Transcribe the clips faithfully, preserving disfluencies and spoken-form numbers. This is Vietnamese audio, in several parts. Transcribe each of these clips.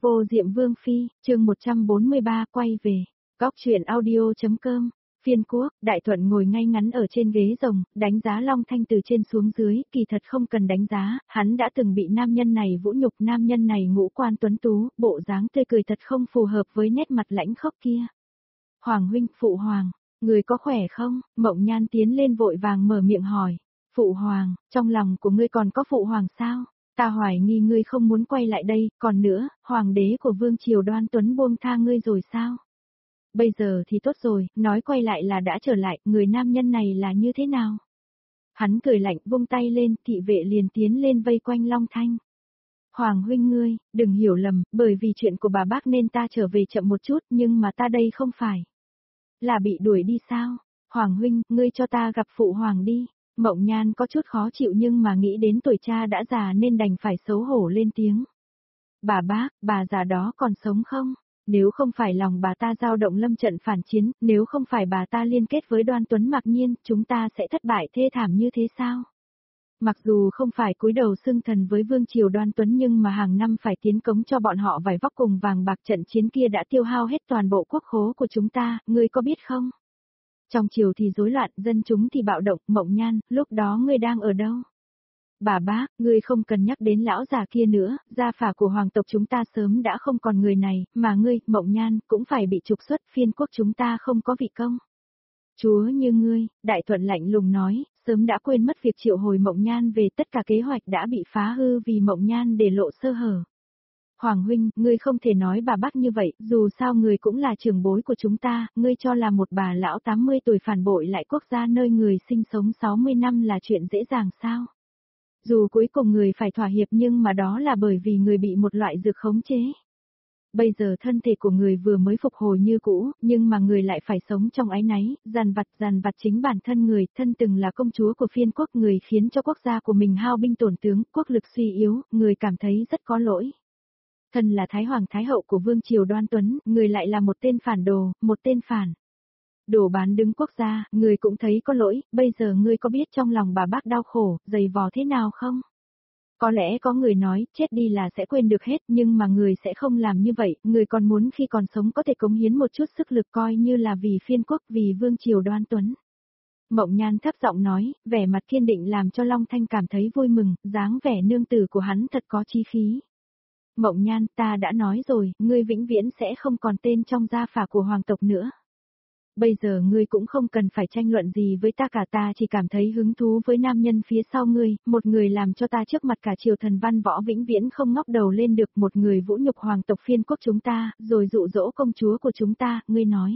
Vô Diệm Vương Phi, chương một trăm bốn mươi ba quay về. Góc truyện audio.com. Phiên Quốc, Đại Thuận ngồi ngay ngắn ở trên ghế rồng, đánh giá Long Thanh từ trên xuống dưới, kỳ thật không cần đánh giá, hắn đã từng bị nam nhân này vũ nhục, nam nhân này ngũ quan tuấn tú, bộ dáng tươi cười thật không phù hợp với nét mặt lãnh khốc kia. Hoàng huynh, phụ hoàng, người có khỏe không? Mộng Nhan tiến lên vội vàng mở miệng hỏi. Phụ hoàng, trong lòng của ngươi còn có phụ hoàng sao? Ta hoài nghi ngươi không muốn quay lại đây, còn nữa, hoàng đế của Vương Triều Đoan Tuấn buông tha ngươi rồi sao? Bây giờ thì tốt rồi, nói quay lại là đã trở lại, người nam nhân này là như thế nào? Hắn cười lạnh vung tay lên, thị vệ liền tiến lên vây quanh Long Thanh. Hoàng huynh ngươi, đừng hiểu lầm, bởi vì chuyện của bà bác nên ta trở về chậm một chút, nhưng mà ta đây không phải. Là bị đuổi đi sao? Hoàng huynh, ngươi cho ta gặp phụ hoàng đi. Mộng Nhan có chút khó chịu nhưng mà nghĩ đến tuổi cha đã già nên đành phải xấu hổ lên tiếng. Bà bác, bà già đó còn sống không? Nếu không phải lòng bà ta dao động lâm trận phản chiến, nếu không phải bà ta liên kết với Đoan Tuấn mặc nhiên, chúng ta sẽ thất bại thê thảm như thế sao? Mặc dù không phải cúi đầu xưng thần với Vương Triều Đoan Tuấn nhưng mà hàng năm phải tiến cống cho bọn họ vài vóc cùng vàng bạc, trận chiến kia đã tiêu hao hết toàn bộ quốc khố của chúng ta, ngươi có biết không? Trong triều thì rối loạn, dân chúng thì bạo động, Mộng Nhan, lúc đó ngươi đang ở đâu? Bà bác, ngươi không cần nhắc đến lão già kia nữa, gia phả của hoàng tộc chúng ta sớm đã không còn người này, mà ngươi, Mộng Nhan, cũng phải bị trục xuất, phiên quốc chúng ta không có vị công. Chúa như ngươi, Đại Thuận lạnh lùng nói, sớm đã quên mất việc triệu hồi Mộng Nhan về, tất cả kế hoạch đã bị phá hư vì Mộng Nhan để lộ sơ hở. Hoàng huynh, ngươi không thể nói bà bác như vậy, dù sao người cũng là trưởng bối của chúng ta, ngươi cho là một bà lão tám mươi tuổi phản bội lại quốc gia nơi người sinh sống sáu mươi năm là chuyện dễ dàng sao? Dù cuối cùng người phải thỏa hiệp nhưng mà đó là bởi vì người bị một loại dược khống chế. Bây giờ thân thể của người vừa mới phục hồi như cũ, nhưng mà người lại phải sống trong áy náy, dằn vặt dằn vặt chính bản thân người, thân từng là công chúa của phiên quốc, người khiến cho quốc gia của mình hao binh tổn tướng, quốc lực suy yếu, người cảm thấy rất có lỗi. Thân là Thái Hoàng Thái Hậu của Vương Triều Đoan Tuấn, người lại là một tên phản đồ, một tên phản. Đồ bán đứng quốc gia, người cũng thấy có lỗi, bây giờ ngươi có biết trong lòng bà bác đau khổ, dày vò thế nào không? Có lẽ có người nói, chết đi là sẽ quên được hết, nhưng mà người sẽ không làm như vậy, người còn muốn khi còn sống có thể cống hiến một chút sức lực coi như là vì phiên quốc, vì Vương Triều Đoan Tuấn. Mộng Nhan thấp giọng nói, vẻ mặt kiên định làm cho Long Thanh cảm thấy vui mừng, dáng vẻ nương tử của hắn thật có chí khí. Mộng Nhan, ta đã nói rồi, ngươi vĩnh viễn sẽ không còn tên trong gia phả của hoàng tộc nữa. Bây giờ ngươi cũng không cần phải tranh luận gì với ta cả, ta chỉ cảm thấy hứng thú với nam nhân phía sau ngươi, một người làm cho ta trước mặt cả triều thần văn võ vĩnh viễn không ngóc đầu lên được, một người vũ nhục hoàng tộc phiên quốc chúng ta, rồi dụ dỗ công chúa của chúng ta, ngươi nói.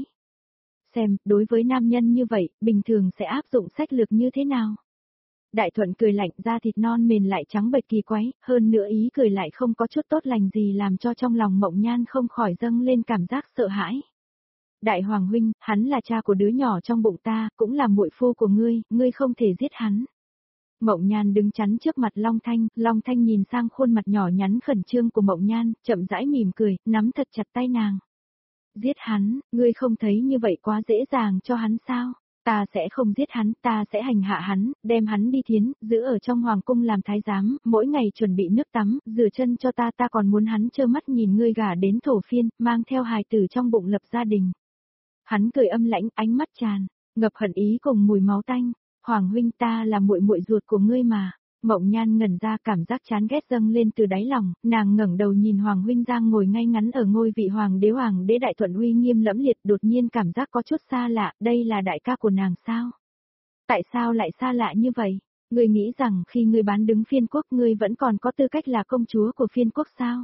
Xem, đối với nam nhân như vậy, bình thường sẽ áp dụng sách lược như thế nào? Đại Thuận cười lạnh, da thịt non mềm lại trắng bệch kỳ quái, hơn nữa ý cười lại không có chút tốt lành gì làm cho trong lòng Mộng Nhan không khỏi dâng lên cảm giác sợ hãi. Đại Hoàng huynh, hắn là cha của đứa nhỏ trong bụng ta, cũng là muội phu của ngươi, ngươi không thể giết hắn. Mộng Nhan đứng chắn trước mặt Long Thanh, Long Thanh nhìn sang khuôn mặt nhỏ nhắn khẩn trương của Mộng Nhan, chậm rãi mỉm cười, nắm thật chặt tay nàng. Giết hắn, ngươi không thấy như vậy quá dễ dàng cho hắn sao? Ta sẽ không giết hắn, ta sẽ hành hạ hắn, đem hắn đi thiến, giữ ở trong hoàng cung làm thái giám, mỗi ngày chuẩn bị nước tắm, rửa chân cho ta, ta còn muốn hắn trơ mắt nhìn ngươi gả đến thổ phiên, mang theo hài tử trong bụng lập gia đình. Hắn cười âm lãnh, ánh mắt tràn ngập hận ý cùng mùi máu tanh. Hoàng huynh, ta là muội muội ruột của ngươi mà. Mộng Nhan ngẩn ra, cảm giác chán ghét dâng lên từ đáy lòng, nàng ngẩng đầu nhìn Hoàng huynh Giang ngồi ngay ngắn ở ngôi vị hoàng đế, hoàng đế Đại Thuận uy nghiêm lẫm liệt, đột nhiên cảm giác có chút xa lạ, đây là đại ca của nàng sao? Tại sao lại xa lạ như vậy? Ngươi nghĩ rằng khi ngươi bán đứng phiên quốc ngươi vẫn còn có tư cách là công chúa của phiên quốc sao?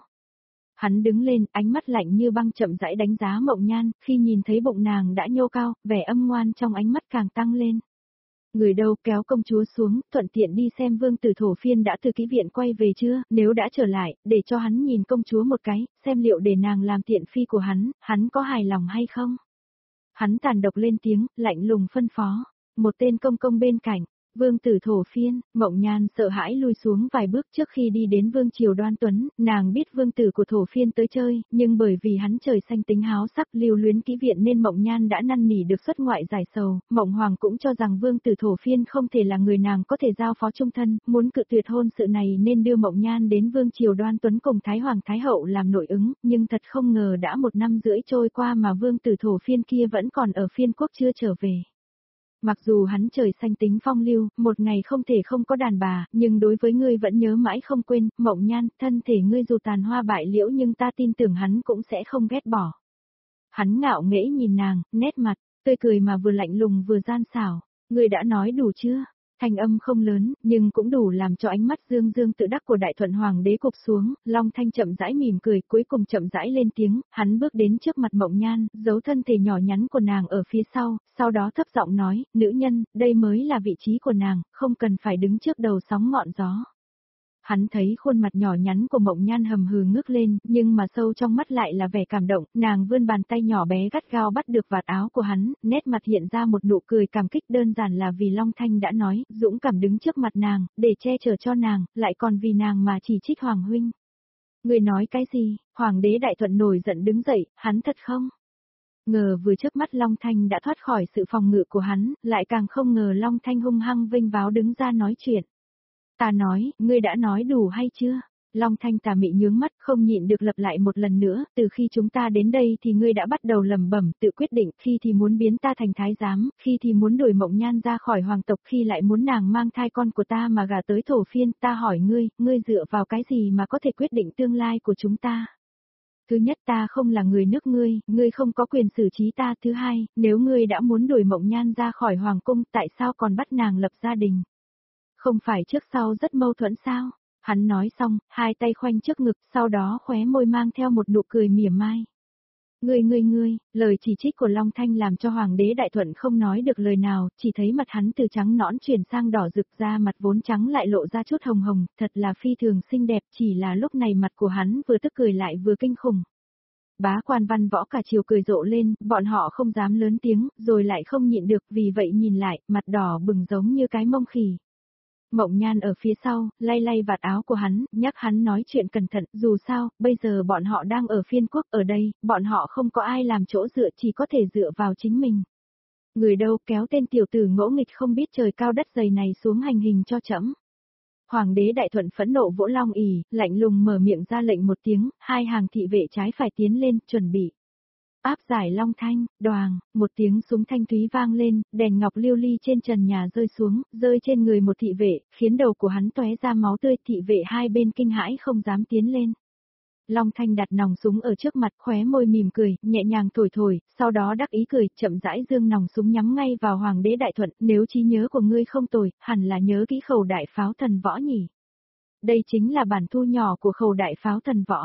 Hắn đứng lên, ánh mắt lạnh như băng chậm rãi đánh giá Mộng Nhan, khi nhìn thấy bụng nàng đã nhô cao, vẻ âm ngoan trong ánh mắt càng tăng lên. Người đâu, kéo công chúa xuống, thuận tiện đi xem vương tử thổ phiên đã từ kỹ viện quay về chưa, nếu đã trở lại, để cho hắn nhìn công chúa một cái, xem liệu để nàng làm tiện phi của hắn, hắn có hài lòng hay không. Hắn tàn độc lên tiếng, lạnh lùng phân phó, một tên công công bên cạnh, Vương tử thổ phiên, Mộng Nhan sợ hãi lui xuống vài bước trước khi đi đến Vương triều Đoan Tuấn, nàng biết vương tử của thổ phiên tới chơi, nhưng bởi vì hắn trời xanh tính háo sắc lưu luyến kỹ viện nên Mộng Nhan đã năn nỉ được xuất ngoại giải sầu, Mộng Hoàng cũng cho rằng vương tử thổ phiên không thể là người nàng có thể giao phó chung thân, muốn cự tuyệt hôn sự này nên đưa Mộng Nhan đến Vương triều Đoan Tuấn cùng Thái Hoàng Thái Hậu làm nội ứng, nhưng thật không ngờ đã một năm rưỡi trôi qua mà vương tử thổ phiên kia vẫn còn ở phiên quốc chưa trở về. Mặc dù hắn trời xanh tính phong lưu, một ngày không thể không có đàn bà, nhưng đối với ngươi vẫn nhớ mãi không quên, Mộng Nhan, thân thể ngươi dù tàn hoa bại liễu nhưng ta tin tưởng hắn cũng sẽ không ghét bỏ. Hắn ngạo nghễ nhìn nàng, nét mặt, tươi cười mà vừa lạnh lùng vừa gian xảo, ngươi đã nói đủ chưa? Thanh âm không lớn, nhưng cũng đủ làm cho ánh mắt dương dương tự đắc của Đại Thuận Hoàng đế cụp xuống, Long Thanh chậm rãi mỉm cười, cuối cùng chậm rãi lên tiếng, hắn bước đến trước mặt Mộng Nhan, giấu thân thể nhỏ nhắn của nàng ở phía sau, sau đó thấp giọng nói, nữ nhân, đây mới là vị trí của nàng, không cần phải đứng trước đầu sóng ngọn gió. Hắn thấy khuôn mặt nhỏ nhắn của Mộng Nhan hầm hừ ngước lên, nhưng mà sâu trong mắt lại là vẻ cảm động, nàng vươn bàn tay nhỏ bé gắt gao bắt được vạt áo của hắn, nét mặt hiện ra một nụ cười cảm kích đơn giản là vì Long Thanh đã nói, dũng cảm đứng trước mặt nàng, để che chở cho nàng, lại còn vì nàng mà chỉ trích Hoàng huynh. Người nói cái gì? Hoàng đế Đại Thuận nổi giận đứng dậy, hắn thật không? Ngờ vừa trước mắt Long Thanh đã thoát khỏi sự phòng ngự của hắn, lại càng không ngờ Long Thanh hung hăng vênh váo đứng ra nói chuyện. Ta nói, ngươi đã nói đủ hay chưa? Long Thanh tà mị nhướng mắt không nhịn được lặp lại một lần nữa, từ khi chúng ta đến đây thì ngươi đã bắt đầu lẩm bẩm tự quyết định, khi thì muốn biến ta thành thái giám, khi thì muốn đuổi Mộng Nhan ra khỏi hoàng tộc, khi lại muốn nàng mang thai con của ta mà gả tới thổ phiên, ta hỏi ngươi, ngươi dựa vào cái gì mà có thể quyết định tương lai của chúng ta? Thứ nhất ta không là người nước ngươi, ngươi không có quyền xử trí ta. Thứ hai, nếu ngươi đã muốn đuổi Mộng Nhan ra khỏi hoàng cung, tại sao còn bắt nàng lập gia đình? Không phải trước sau rất mâu thuẫn sao? Hắn nói xong, hai tay khoanh trước ngực, sau đó khóe môi mang theo một nụ cười mỉa mai. Ngươi ngươi ngươi, lời chỉ trích của Long Thanh làm cho Hoàng đế Đại Thuận không nói được lời nào, chỉ thấy mặt hắn từ trắng nõn chuyển sang đỏ rực ra, mặt vốn trắng lại lộ ra chút hồng hồng, thật là phi thường xinh đẹp, chỉ là lúc này mặt của hắn vừa tức cười lại vừa kinh khủng. Bá quan văn võ cả triều cười rộ lên, bọn họ không dám lớn tiếng, rồi lại không nhịn được, vì vậy nhìn lại, mặt đỏ bừng giống như cái mông khỉ. Mộng Nhan ở phía sau, lay lay vạt áo của hắn, nhắc hắn nói chuyện cẩn thận, dù sao, bây giờ bọn họ đang ở phiên quốc, ở đây, bọn họ không có ai làm chỗ dựa, chỉ có thể dựa vào chính mình. Người đâu kéo tên tiểu tử ngỗ nghịch không biết trời cao đất dày này xuống hành hình cho trẫm. Hoàng đế Đại Thuận phẫn nộ vỗ long ỉ, lạnh lùng mở miệng ra lệnh một tiếng, hai hàng thị vệ trái phải tiến lên, chuẩn bị. Áp giải Long Thanh, đoàng, một tiếng súng thanh thúy vang lên, đèn ngọc lưu ly trên trần nhà rơi xuống, rơi trên người một thị vệ, khiến đầu của hắn tóe ra máu tươi, thị vệ hai bên kinh hãi không dám tiến lên. Long Thanh đặt nòng súng ở trước mặt, khóe môi mỉm cười, nhẹ nhàng thổi thổi, sau đó đắc ý cười, chậm rãi dương nòng súng nhắm ngay vào Hoàng đế Đại Thuận, nếu trí nhớ của ngươi không tồi, hẳn là nhớ kỹ khẩu đại pháo thần võ nhỉ. Đây chính là bản thu nhỏ của khẩu đại pháo thần võ.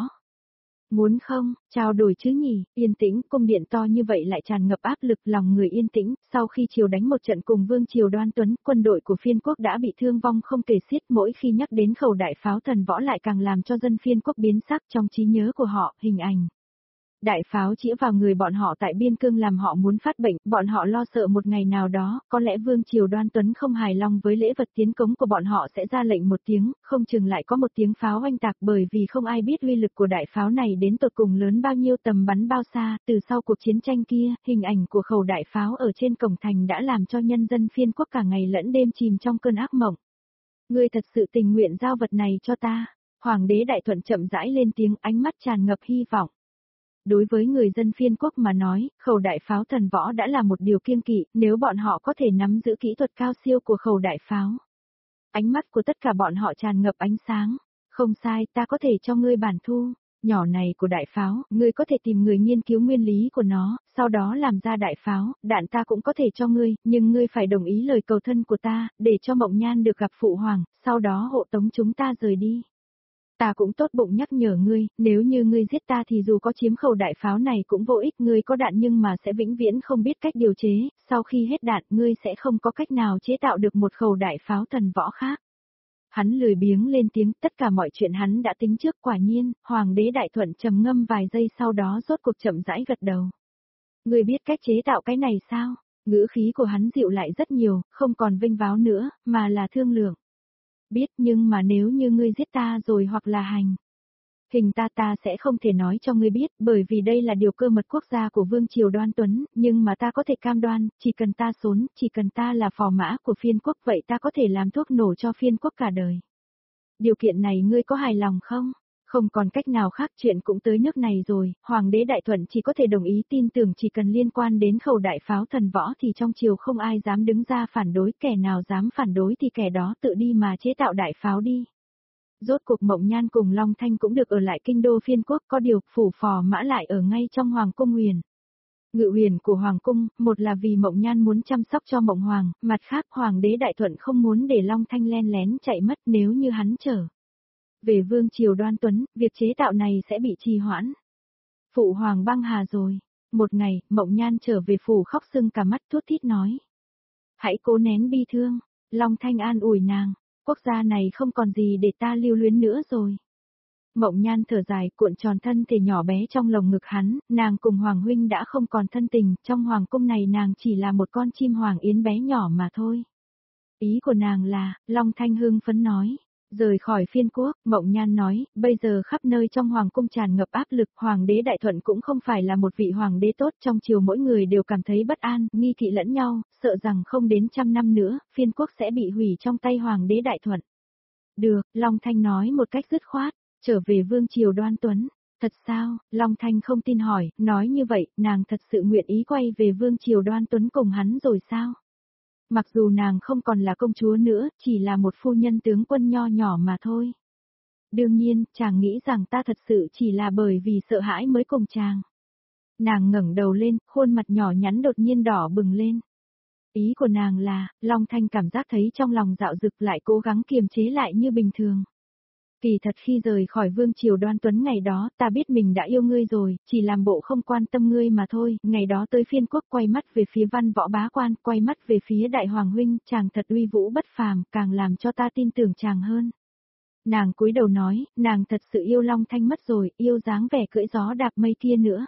Muốn không, trao đổi chứ nhỉ, yên tĩnh, cung điện to như vậy lại tràn ngập áp lực, lòng người yên tĩnh, sau khi triều đánh một trận cùng Vương triều Đoan Tuấn, quân đội của phiên quốc đã bị thương vong không kể xiết, mỗi khi nhắc đến khẩu đại pháo thần võ lại càng làm cho dân phiên quốc biến sắc trong trí nhớ của họ, hình ảnh. Đại pháo chĩa vào người bọn họ tại biên cương làm họ muốn phát bệnh, bọn họ lo sợ một ngày nào đó, có lẽ Vương triều Đoan Tuấn không hài lòng với lễ vật tiến cống của bọn họ sẽ ra lệnh một tiếng, không chừng lại có một tiếng pháo oanh tạc, bởi vì không ai biết uy lực của đại pháo này đến tột cùng lớn bao nhiêu, tầm bắn bao xa. Từ sau cuộc chiến tranh kia, hình ảnh của khẩu đại pháo ở trên cổng thành đã làm cho nhân dân phiên quốc cả ngày lẫn đêm chìm trong cơn ác mộng. Ngươi thật sự tình nguyện giao vật này cho ta? Hoàng đế Đại Thuận chậm rãi lên tiếng, ánh mắt tràn ngập hy vọng. Đối với người dân phiên quốc mà nói, khẩu đại pháo thần võ đã là một điều kiêng kỵ, nếu bọn họ có thể nắm giữ kỹ thuật cao siêu của khẩu đại pháo. Ánh mắt của tất cả bọn họ tràn ngập ánh sáng. Không sai, ta có thể cho ngươi bản thu nhỏ này của đại pháo, ngươi có thể tìm người nghiên cứu nguyên lý của nó, sau đó làm ra đại pháo, đạn ta cũng có thể cho ngươi, nhưng ngươi phải đồng ý lời cầu thân của ta, để cho Mộng Nhan được gặp phụ hoàng, sau đó hộ tống chúng ta rời đi. Ta cũng tốt bụng nhắc nhở ngươi, nếu như ngươi giết ta thì dù có chiếm khẩu đại pháo này cũng vô ích, ngươi có đạn nhưng mà sẽ vĩnh viễn không biết cách điều chế, sau khi hết đạn ngươi sẽ không có cách nào chế tạo được một khẩu đại pháo thần võ khác. Hắn lười biếng lên tiếng, tất cả mọi chuyện hắn đã tính trước, quả nhiên, Hoàng đế Đại Thuận trầm ngâm vài giây sau đó rốt cuộc chậm rãi gật đầu. Ngươi biết cách chế tạo cái này sao? Ngữ khí của hắn dịu lại rất nhiều, không còn vênh váo nữa, mà là thương lượng. Biết nhưng mà nếu như ngươi giết ta rồi hoặc là hành. Hình ta ta sẽ không thể nói cho ngươi biết, bởi vì đây là điều cơ mật quốc gia của Vương Triều Đoan Tuấn, nhưng mà ta có thể cam đoan, chỉ cần ta xốn, chỉ cần ta là phò mã của phiên quốc vậy ta có thể làm thuốc nổ cho phiên quốc cả đời. Điều kiện này ngươi có hài lòng không? Không còn cách nào khác, chuyện cũng tới nước này rồi, Hoàng đế Đại Thuận chỉ có thể đồng ý, tin tưởng chỉ cần liên quan đến khẩu đại pháo thần võ thì trong triều không ai dám đứng ra phản đối, kẻ nào dám phản đối thì kẻ đó tự đi mà chế tạo đại pháo đi. Rốt cuộc Mộng Nhan cùng Long Thanh cũng được ở lại kinh đô phiên quốc, có điều phủ phò mã lại ở ngay trong Hoàng cung huyền. Ngự huyền của Hoàng cung, một là vì Mộng Nhan muốn chăm sóc cho Mộng Hoàng, mặt khác Hoàng đế Đại Thuận không muốn để Long Thanh len lén chạy mất, nếu như hắn trở về Vương Triều Đoan Tuấn, việc chế tạo này sẽ bị trì hoãn. Phụ Hoàng băng hà rồi. Một ngày, Mộng Nhan trở về phủ khóc sưng cả mắt, thút thít nói. Hãy cố nén bi thương. Long Thanh an ủi nàng. Quốc gia này không còn gì để ta lưu luyến nữa rồi. Mộng Nhan thở dài, cuộn tròn thân thể nhỏ bé trong lồng ngực hắn, nàng cùng Hoàng huynh đã không còn thân tình, trong hoàng cung này nàng chỉ là một con chim hoàng yến bé nhỏ mà thôi. Ý của nàng là, Long Thanh hưng phấn nói. Rời khỏi phiên quốc, Mộng Nhan nói, bây giờ khắp nơi trong hoàng cung tràn ngập áp lực, Hoàng đế Đại Thuận cũng không phải là một vị hoàng đế tốt, trong triều mỗi người đều cảm thấy bất an, nghi kỵ lẫn nhau, sợ rằng không đến trăm năm nữa, phiên quốc sẽ bị hủy trong tay Hoàng đế Đại Thuận. Được, Long Thanh nói một cách dứt khoát, trở về Vương Triều Đoan Tuấn. Thật sao? Long Thanh không tin hỏi, nói như vậy, nàng thật sự nguyện ý quay về Vương Triều Đoan Tuấn cùng hắn rồi sao? Mặc dù nàng không còn là công chúa nữa, chỉ là một phu nhân tướng quân nho nhỏ mà thôi. Đương nhiên, chàng nghĩ rằng ta thật sự chỉ là bởi vì sợ hãi mới cùng chàng. Nàng ngẩng đầu lên, khuôn mặt nhỏ nhắn đột nhiên đỏ bừng lên. Ý của nàng là, Long Thanh cảm giác thấy trong lòng dạo dực lại cố gắng kiềm chế lại như bình thường. Kỳ thật khi rời khỏi Vương Triều Đoan Tuấn ngày đó, ta biết mình đã yêu ngươi rồi, chỉ làm bộ không quan tâm ngươi mà thôi, ngày đó tới phiên quốc quay mắt về phía văn võ bá quan, quay mắt về phía đại hoàng huynh, chàng thật uy vũ bất phàm, càng làm cho ta tin tưởng chàng hơn. Nàng cúi đầu nói, nàng thật sự yêu Long Thanh mất rồi, yêu dáng vẻ cưỡi gió đạp mây kia nữa.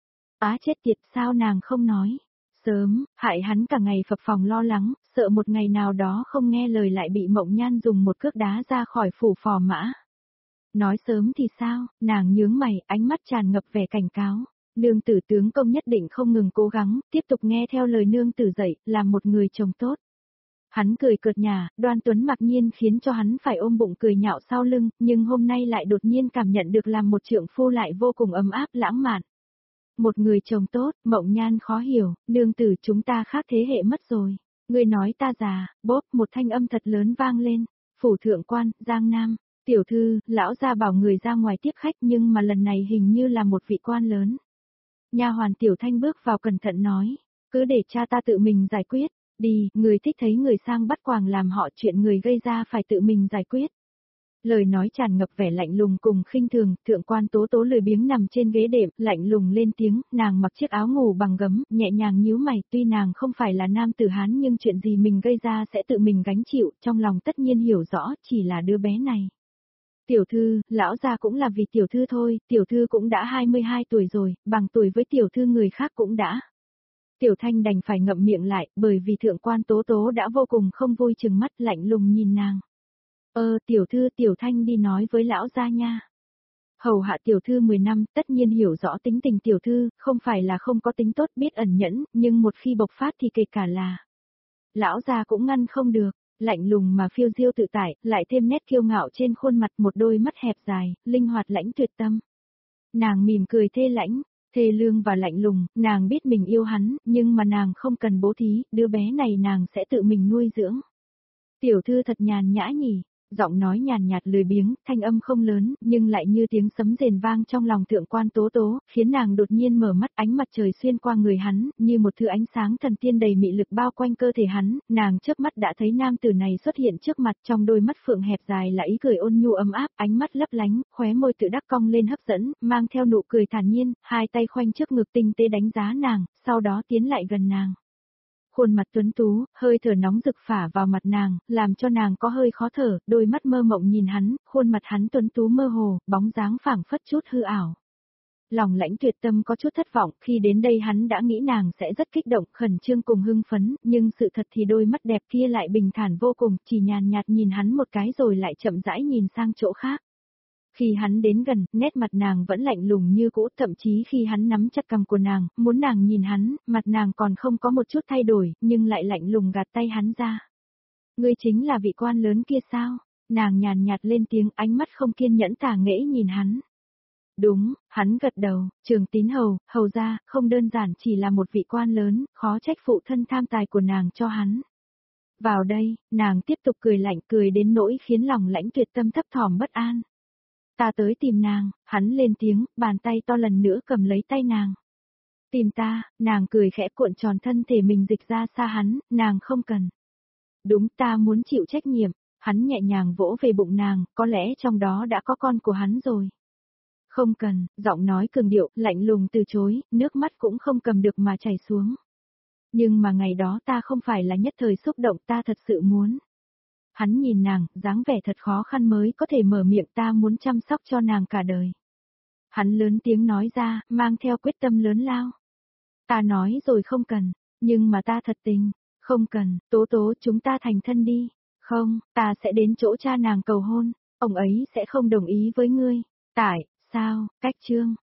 Á chết tiệt, sao nàng không nói? Sớm, hại hắn cả ngày phập phồng lo lắng, sợ một ngày nào đó không nghe lời lại bị Mộng Nhan dùng một cước đá ra khỏi phủ phò mã. Nói sớm thì sao, nàng nhướng mày, ánh mắt tràn ngập vẻ cảnh cáo. Nương tử tướng công nhất định không ngừng cố gắng, tiếp tục nghe theo lời nương tử dạy, làm một người chồng tốt. Hắn cười cợt nhả, Đoan Tuấn mặc nhiên khiến cho hắn phải ôm bụng cười nhạo sau lưng, nhưng hôm nay lại đột nhiên cảm nhận được làm một trượng phu lại vô cùng ấm áp lãng mạn. Một người chồng tốt, Mộng Nhan khó hiểu, nương tử chúng ta khác thế hệ mất rồi. Người nói ta già, bốp một thanh âm thật lớn vang lên. Phủ thượng quan, Giang Nam, tiểu thư, lão gia bảo người ra ngoài tiếp khách nhưng mà lần này hình như là một vị quan lớn. Nha hoàn Tiểu Thanh bước vào cẩn thận nói, cứ để cha ta tự mình giải quyết, đi, người thích thấy người sang bắt quàng làm họ chuyện người gây ra phải tự mình giải quyết. Lời nói tràn ngập vẻ lạnh lùng cùng khinh thường, thượng quan Tố Tố lười biếng nằm trên ghế đệm, lạnh lùng lên tiếng, nàng mặc chiếc áo ngủ bằng gấm, nhẹ nhàng nhíu mày, tuy nàng không phải là nam tử Hán nhưng chuyện gì mình gây ra sẽ tự mình gánh chịu, trong lòng tất nhiên hiểu rõ, chỉ là đứa bé này. Tiểu thư, lão gia cũng là vì tiểu thư thôi, tiểu thư cũng đã hai mươi hai tuổi rồi, bằng tuổi với tiểu thư người khác cũng đã. Tiểu Thanh đành phải ngậm miệng lại, bởi vì thượng quan Tố Tố đã vô cùng không vui chừng mắt lạnh lùng nhìn nàng. Ơ, tiểu thư, Tiểu Thanh đi nói với lão gia nha. Hầu hạ tiểu thư mười năm, tất nhiên hiểu rõ tính tình tiểu thư, không phải là không có tính tốt biết ẩn nhẫn, nhưng một khi bộc phát thì kể cả là. Lão gia cũng ngăn không được, lạnh lùng mà phiêu diêu tự tại, lại thêm nét kiêu ngạo trên khuôn mặt, một đôi mắt hẹp dài, linh hoạt lãnh tuyệt tâm. Nàng mỉm cười thê lãnh, thê lương và lạnh lùng, nàng biết mình yêu hắn, nhưng mà nàng không cần bố thí, đứa bé này nàng sẽ tự mình nuôi dưỡng. Tiểu thư thật nhàn nhã nhỉ. Giọng nói nhàn nhạt lười biếng, thanh âm không lớn, nhưng lại như tiếng sấm rền vang trong lòng thượng quan Tố Tố, khiến nàng đột nhiên mở mắt, ánh mặt trời xuyên qua người hắn, như một thứ ánh sáng thần tiên đầy mị lực bao quanh cơ thể hắn, nàng chớp mắt đã thấy nam tử này xuất hiện trước mặt, trong đôi mắt phượng hẹp dài là ý cười ôn nhu ấm áp, ánh mắt lấp lánh, khóe môi tự đắc cong lên hấp dẫn, mang theo nụ cười thản nhiên, hai tay khoanh trước ngực tinh tế đánh giá nàng, sau đó tiến lại gần nàng. Khuôn mặt tuấn tú, hơi thở nóng rực phả vào mặt nàng, làm cho nàng có hơi khó thở, đôi mắt mơ mộng nhìn hắn, khuôn mặt hắn tuấn tú mơ hồ, bóng dáng phảng phất chút hư ảo. Lòng Lãnh Tuyệt Tâm có chút thất vọng, khi đến đây hắn đã nghĩ nàng sẽ rất kích động, khẩn trương cùng hưng phấn, nhưng sự thật thì đôi mắt đẹp kia lại bình thản vô cùng, chỉ nhàn nhạt nhìn hắn một cái rồi lại chậm rãi nhìn sang chỗ khác. Khi hắn đến gần, nét mặt nàng vẫn lạnh lùng như cũ, thậm chí khi hắn nắm chặt cằm của nàng, muốn nàng nhìn hắn, mặt nàng còn không có một chút thay đổi, nhưng lại lạnh lùng gạt tay hắn ra. Ngươi chính là vị quan lớn kia sao? Nàng nhàn nhạt lên tiếng, ánh mắt không kiên nhẫn tà nghễ nhìn hắn. Đúng, hắn gật đầu, Trường Tín hầu, hầu ra, không đơn giản chỉ là một vị quan lớn, khó trách phụ thân tham tài của nàng cho hắn. Vào đây, nàng tiếp tục cười lạnh, cười đến nỗi khiến lòng Lãnh Tuyệt Tâm thấp thỏm bất an. Ta tới tìm nàng, hắn lên tiếng, bàn tay to lần nữa cầm lấy tay nàng. Tìm ta, nàng cười khẽ cuộn tròn thân thể mình dịch ra xa hắn, nàng không cần. Đúng, ta muốn chịu trách nhiệm, hắn nhẹ nhàng vỗ về bụng nàng, có lẽ trong đó đã có con của hắn rồi. Không cần, giọng nói cường điệu, lạnh lùng từ chối, nước mắt cũng không cầm được mà chảy xuống. Nhưng mà ngày đó ta không phải là nhất thời xúc động, ta thật sự muốn. Hắn nhìn nàng, dáng vẻ thật khó khăn mới có thể mở miệng, ta muốn chăm sóc cho nàng cả đời. Hắn lớn tiếng nói ra, mang theo quyết tâm lớn lao. Ta nói rồi không cần, nhưng mà ta thật tình, không cần, Tố Tố chúng ta thành thân đi. Không, ta sẽ đến chỗ cha nàng cầu hôn, ông ấy sẽ không đồng ý với ngươi. Tại, sao, cách chương.